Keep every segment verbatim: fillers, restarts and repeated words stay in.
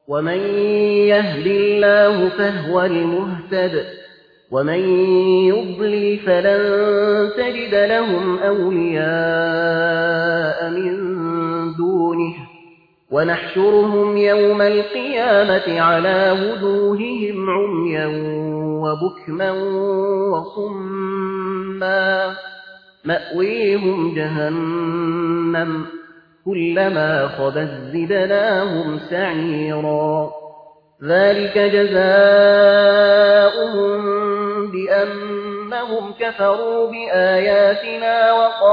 ومن يهد الله فهو المهتد ومن يضلل فلن تجد لهم أولياء من دونه ونحشرهم يوم القيامة على وجوههم عميا وبكما وصما مأويهم جهنم كلما خبت زدناهم سعيرا ذلك جزاؤهم بأنهم كفروا بآياتنا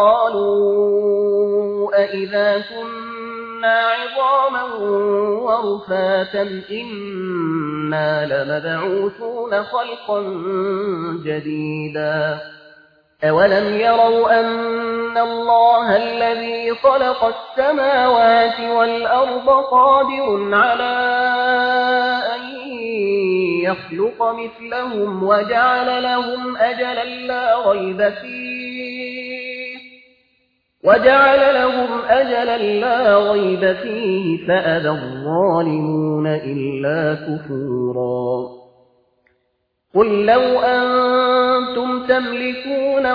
وقالوا أئذا كنا عظاما ورفاتا إنا لمبعوثون خلقا جديدا أولم يروا أن الله الذي خلق السماوات والأرض قادر على أن يخلق مثلهم وجعل لهم أجلا لا ريب فيه وجعل لهم أجلا لا ريب فيه فأبى الظالمون إلا كفورا قل لو أنتم تملكون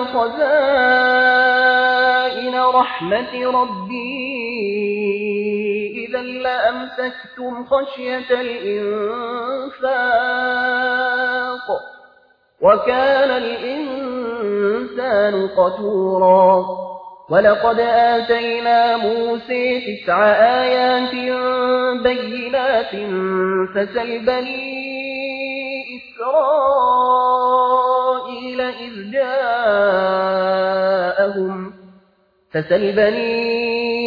خزائن رحمة ربي إذا لأمسكتم خشية الإنفاق وكان الإنسان قتورا ولقد آتينا موسى تسع آيات بينات فسل بني إسرائيل إذ جاءهم فسل بني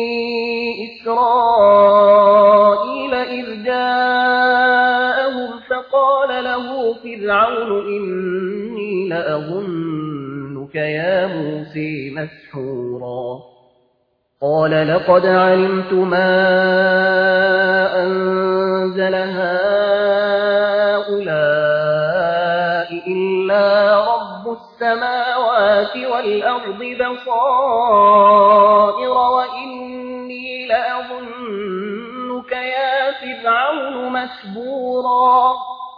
إسرائيل إذ جاءهم فقال له فرعون إني لأظنك يا موسى مسحورا قال لقد علمت ما أنزل هؤلاء إلا رب السماوات والأرض بصائر وإني لأظنك يا فرعون مسبورا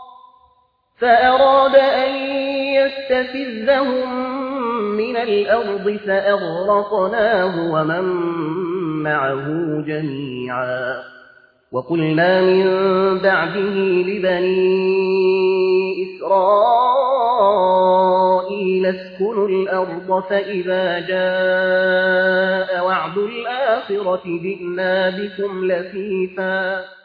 فأراد أن يستفزهم من الأرض فأغرقناه ومن معه جميعا وقلنا من بعده لبني إسرائيل اسكنوا الأرض فإذا جاء وعد الآخرة جئنا بكم لفيفا